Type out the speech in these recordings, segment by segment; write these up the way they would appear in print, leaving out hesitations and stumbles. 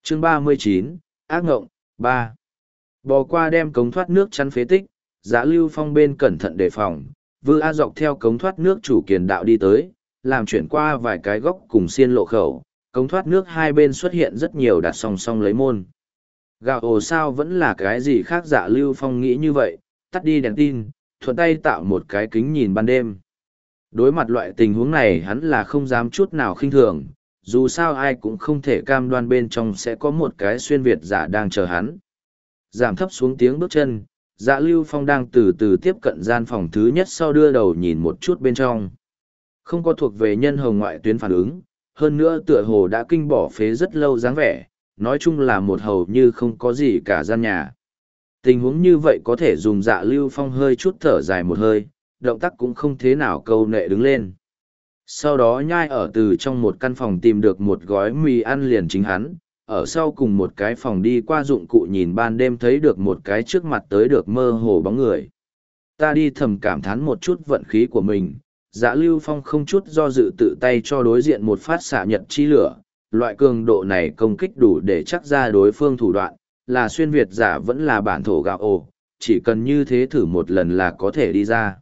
Chương 39, ác ngộng, 3. Bò qua đem cống thoát nước chắn phế tích, Dạ Lưu Phong bên cẩn thận đề phòng, Vư A dọc theo cống thoát nước chủ kiền đạo đi tới, làm chuyển qua vài cái góc cùng xiên lộ khẩu, cống thoát nước hai bên xuất hiện rất nhiều đặt song song lấy môn. Gạo ồ sao vẫn là cái gì khác, Dạ Lưu Phong nghĩ như vậy, tắt đi đèn tin, thuận tay tạo một cái kính nhìn ban đêm. Đối mặt loại tình huống này hắn là không dám chút nào khinh thường, dù sao ai cũng không thể cam đoan bên trong sẽ có một cái xuyên Việt giả đang chờ hắn. Giảm thấp xuống tiếng bước chân, Dạ Lưu Phong đang từ từ tiếp cận gian phòng thứ nhất, sau đưa đầu nhìn một chút bên trong. Không có thuộc về nhân hồng ngoại tuyến phản ứng, hơn nữa tựa hồ đã kinh bỏ phế rất lâu dáng vẻ, nói chung là một hầu như không có gì cả gian nhà. Tình huống như vậy có thể dùng Dạ Lưu Phong hơi chút thở dài một hơi, động tác cũng không thế nào câu nệ đứng lên. Sau đó nhai ở từ trong một căn phòng tìm được một gói mì ăn liền chính hắn, ở sau cùng một cái phòng đi qua dụng cụ nhìn ban đêm thấy được một cái trước mặt tới được mơ hồ bóng người. Ta đi thầm cảm thán một chút vận khí của mình, Dạ Lưu Phong không chút do dự tự tay cho đối diện một phát xạ nhật chi lửa, loại cường độ này công kích đủ để chắc ra đối phương thủ đoạn, là xuyên Việt giả vẫn là bản thổ gạo ồ, chỉ cần như thế thử một lần là có thể đi ra.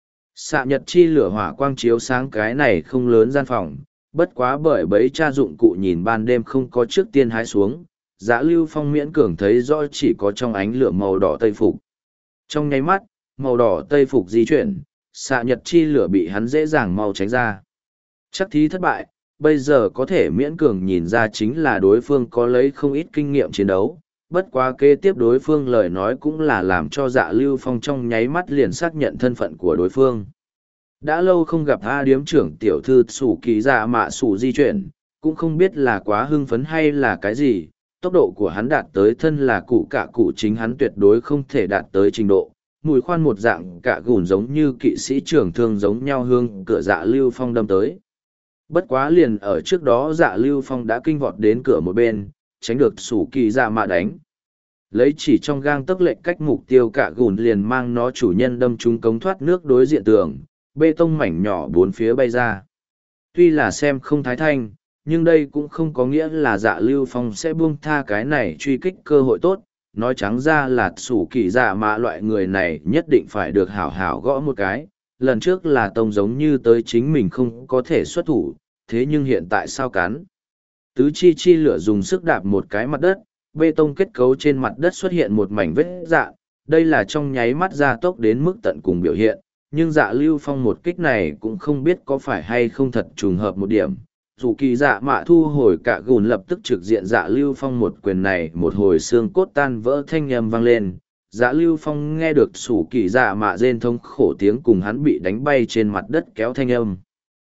Xạ nhật chi lửa hỏa quang chiếu sáng cái này không lớn gian phòng, bất quá bởi bấy cha dụng cụ nhìn ban đêm không có trước tiên hái xuống, Dạ Lưu Phong miễn cường thấy rõ chỉ có trong ánh lửa màu đỏ tây phục. Trong nháy mắt, màu đỏ tây phục di chuyển, xạ nhật chi lửa bị hắn dễ dàng mau tránh ra. Chắc thí thất bại, bây giờ có thể miễn cường nhìn ra chính là đối phương có lấy không ít kinh nghiệm chiến đấu. Bất quá kế tiếp đối phương lời nói cũng là làm cho Dạ Lưu Phong trong nháy mắt liền xác nhận thân phận của đối phương. Đã lâu không gặp A điếm trưởng tiểu thư Sủ Kỳ Dạ Mạ Sủ di chuyển, cũng không biết là quá hưng phấn hay là cái gì, tốc độ của hắn đạt tới thân là cụ cả cụ chính hắn tuyệt đối không thể đạt tới trình độ. Mùi khoan một dạng cả gùn giống như kỵ sĩ trưởng thương giống nhau hương cửa Dạ Lưu Phong đâm tới. Bất quá liền ở trước đó Dạ Lưu Phong đã kinh vọt đến cửa một bên, tránh được Sủ Kỳ Dạ Mạ đánh. Lấy chỉ trong gang tấc lệnh cách mục tiêu cả gùn liền mang nó chủ nhân đâm trúng cống thoát nước đối diện tường, bê tông mảnh nhỏ bốn phía bay ra. Tuy là xem không thái thanh, nhưng đây cũng không có nghĩa là Dạ Lưu Phong sẽ buông tha cái này truy kích cơ hội tốt, nói trắng ra là Sủ Kỳ Dạ Mạ loại người này nhất định phải được hảo hảo gõ một cái. Lần trước là tông giống như tới chính mình không có thể xuất thủ, thế nhưng hiện tại sao cắn. Tứ chi chi lửa dùng sức đạp một cái mặt đất, bê tông kết cấu trên mặt đất xuất hiện một mảnh vết dạn, đây là trong nháy mắt gia tốc đến mức tận cùng biểu hiện, nhưng Dạ Lưu Phong một kích này cũng không biết có phải hay không thật trùng hợp một điểm. Dù Kỳ Dạ Mạ thu hồi cả gùn lập tức trực diện Dạ Lưu Phong một quyền này, một hồi xương cốt tan vỡ thanh âm vang lên. Dạ Lưu Phong nghe được Sủ Kỳ Dạ Mạ rên thống khổ tiếng cùng hắn bị đánh bay trên mặt đất kéo thanh âm.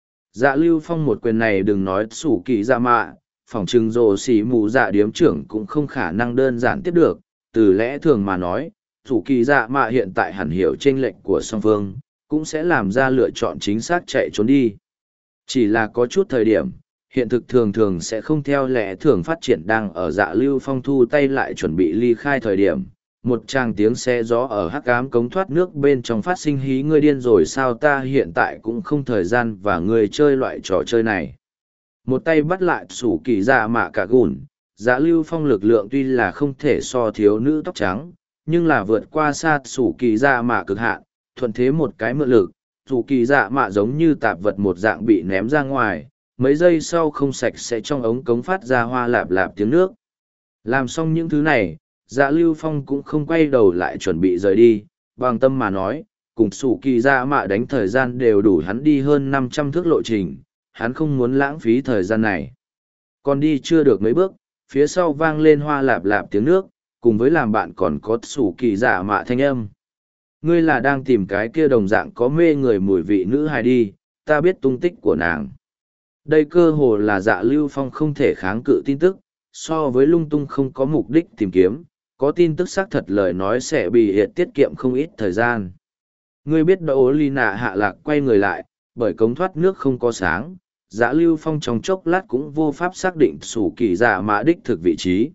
Dạ Lưu Phong một quyền này đừng nói Sủ Kỳ Dạ Mạ, phỏng chừng rồ xỉ mù Dạ điếm trưởng cũng không khả năng đơn giản tiếp được. Từ lẽ thường mà nói, Sủ Kỳ Dạ Mạ hiện tại hẳn hiểu chênh lệch của song phương, cũng sẽ làm ra lựa chọn chính xác chạy trốn đi. Chỉ là có chút thời điểm, hiện thực thường thường sẽ không theo lẽ thường phát triển. Đang ở Dạ Lưu Phong thu tay lại chuẩn bị ly khai thời điểm, một tràng tiếng xe gió ở hắc ám cống thoát nước bên trong phát sinh. Hí, ngươi điên rồi sao, ta hiện tại cũng không thời gian và ngươi chơi loại trò chơi này. Một tay bắt lại Sủ Kỳ Dạ Mạ cả gùn, Dạ Lưu Phong lực lượng tuy là không thể so thiếu nữ tóc trắng, nhưng là vượt qua xa Sủ Kỳ Dạ Mạ cực hạn, thuận thế một cái mượn lực, Sủ Kỳ Dạ Mạ giống như tạp vật một dạng bị ném ra ngoài, mấy giây sau không sạch sẽ trong ống cống phát ra hoa lạp lạp tiếng nước. Làm xong những thứ này, Dạ Lưu Phong cũng không quay đầu lại chuẩn bị rời đi, bằng tâm mà nói, cùng Sủ Kỳ Dạ Mạ đánh thời gian đều đủ hắn đi hơn 500 thước lộ trình, hắn không muốn lãng phí thời gian này. Còn đi chưa được mấy bước, phía sau vang lên hoa lạp lạp tiếng nước, cùng với làm bạn còn có Sủ Kỳ Dạ Mạ thanh âm. Ngươi là đang tìm cái kia đồng dạng có mê người mùi vị nữ hài đi, ta biết tung tích của nàng. Đây cơ hồ là Dạ Lưu Phong không thể kháng cự tin tức, so với lung tung không có mục đích tìm kiếm, có tin tức xác thật lời nói sẽ bị hiện tiết kiệm không ít thời gian. Ngươi biết Đỗ Ly Nạ hạ lạc quay người lại, bởi cống thoát nước không có sáng, Dạ Lưu Phong trong chốc lát cũng vô pháp xác định Sủ Kỳ Dạ Mạ đích thực vị trí.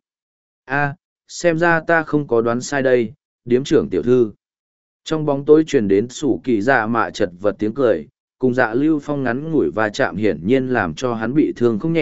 A, xem ra ta không có đoán sai đây, điếm trưởng tiểu thư. Trong bóng tối truyền đến Sủ Kỳ Dạ Mạ chật vật tiếng cười, cùng Dạ Lưu Phong ngắn ngủi và chạm hiển nhiên làm cho hắn bị thương không nhẹ,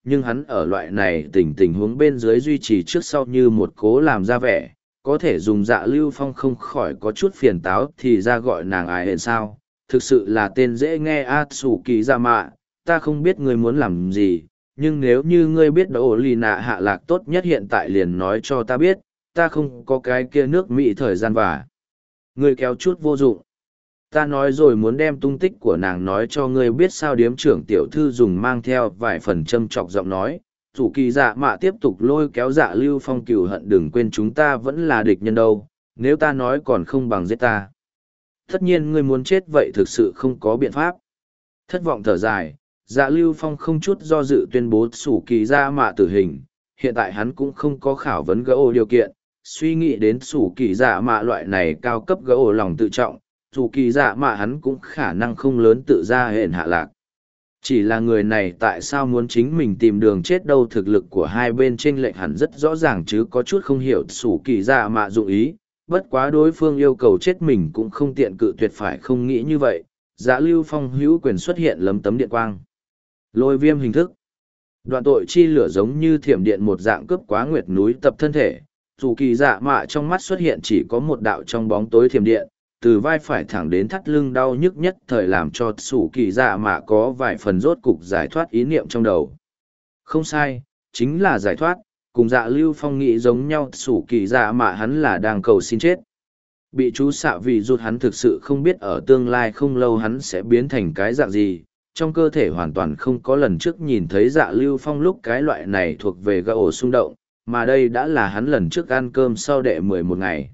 nhưng hắn ở loại này tình huống bên dưới duy trì trước sau như một cố làm ra vẻ, có thể dùng Dạ Lưu Phong không khỏi có chút phiền táo thì ra gọi nàng ai hẹn sao, thực sự là tên dễ nghe a sủ kỳ dạ mạ, ta không biết ngươi muốn làm gì, nhưng nếu như ngươi biết đồ lì nạ hạ lạc tốt nhất hiện tại liền nói cho ta biết, ta không có cái kia nước Mỹ thời gian và ngươi kéo chút vô dụng. Ta nói rồi muốn đem tung tích của nàng nói cho ngươi biết sao điếm trưởng tiểu thư dùng mang theo vài phần châm chọc giọng nói, chủ kỳ dạ mạ tiếp tục lôi kéo Dạ Lưu Phong cừu hận đừng quên chúng ta vẫn là địch nhân đâu, nếu ta nói còn không bằng giết ta. Tất nhiên ngươi muốn chết vậy thực sự không có biện pháp. Thất vọng thở dài, Dạ Lưu Phong không chút do dự tuyên bố chủ kỳ dạ mạ tử hình, hiện tại hắn cũng không có khảo vấn gỡ ổ điều kiện, suy nghĩ đến chủ kỳ dạ mạ loại này cao cấp gỡ ổ lòng tự trọng, chủ kỳ dạ mạ hắn cũng khả năng không lớn tự ra hẹn hạ lạc. Chỉ là người này tại sao muốn chính mình tìm đường chết đâu, thực lực của hai bên chênh lệch hẳn rất rõ ràng chứ có chút không hiểu chủ kỳ dạ mạ dụng ý, bất quá đối phương yêu cầu chết mình cũng không tiện cự tuyệt phải không nghĩ như vậy. Dạ Lưu Phong hữu quyền xuất hiện lấm tấm điện quang. Lôi viêm hình thức. Đoạn tội chi lửa giống như thiểm điện một dạng cướp quá nguyệt núi tập thân thể. Chủ kỳ dạ mạ trong mắt xuất hiện chỉ có một đạo trong bóng tối thiểm điện, từ vai phải thẳng đến thắt lưng đau nhức nhất thời làm cho chủ kỳ dạ mạ có vài phần rốt cục giải thoát ý niệm trong đầu. Không sai, chính là giải thoát, cùng Dạ Lưu Phong nghĩ giống nhau, chủ kỳ dạ mạ hắn là đang cầu xin chết. Bị chú xạ vì rụt hắn thực sự không biết ở tương lai không lâu hắn sẽ biến thành cái dạng gì, trong cơ thể hoàn toàn không có lần trước nhìn thấy Dạ Lưu Phong lúc cái loại này thuộc về gã ổ xung động, mà đây đã là hắn lần trước ăn cơm sau đệ 11 ngày.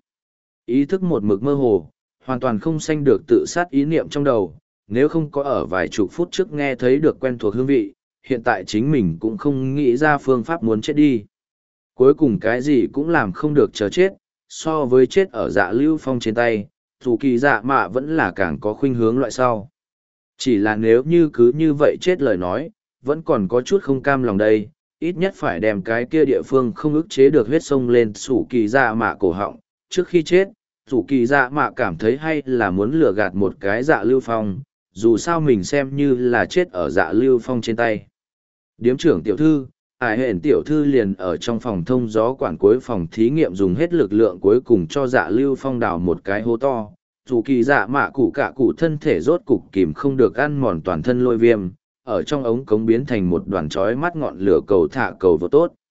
Ý thức một mực mơ hồ, hoàn toàn không sanh được tự sát ý niệm trong đầu, nếu không có ở vài chục phút trước nghe thấy được quen thuộc hương vị, hiện tại chính mình cũng không nghĩ ra phương pháp muốn chết đi. Cuối cùng cái gì cũng làm không được chờ chết, so với chết ở Dạ Lưu Phong trên tay, dù kỳ dạ mạ vẫn là càng có khuynh hướng loại sau. Chỉ là nếu như cứ như vậy chết lời nói, vẫn còn có chút không cam lòng đây, ít nhất phải đem cái kia địa phương không ức chế được huyết sông lên sủ kỳ dạ mạ cổ họng. Trước khi chết, sủ kỳ dạ mạ cảm thấy hay là muốn lừa gạt một cái Dạ Lưu Phong, dù sao mình xem như là chết ở Dạ Lưu Phong trên tay. Điếm trưởng tiểu thư, ải hển tiểu thư liền ở trong phòng thông gió quản cuối phòng thí nghiệm dùng hết lực lượng cuối cùng cho Dạ Lưu Phong đào một cái hố to. Dù kỳ dạ mạ cụ cả cụ thân thể rốt cục kìm không được ăn mòn toàn thân lôi viêm, ở trong ống cống biến thành một đoàn chói mắt ngọn lửa cầu thả cầu vô tốt.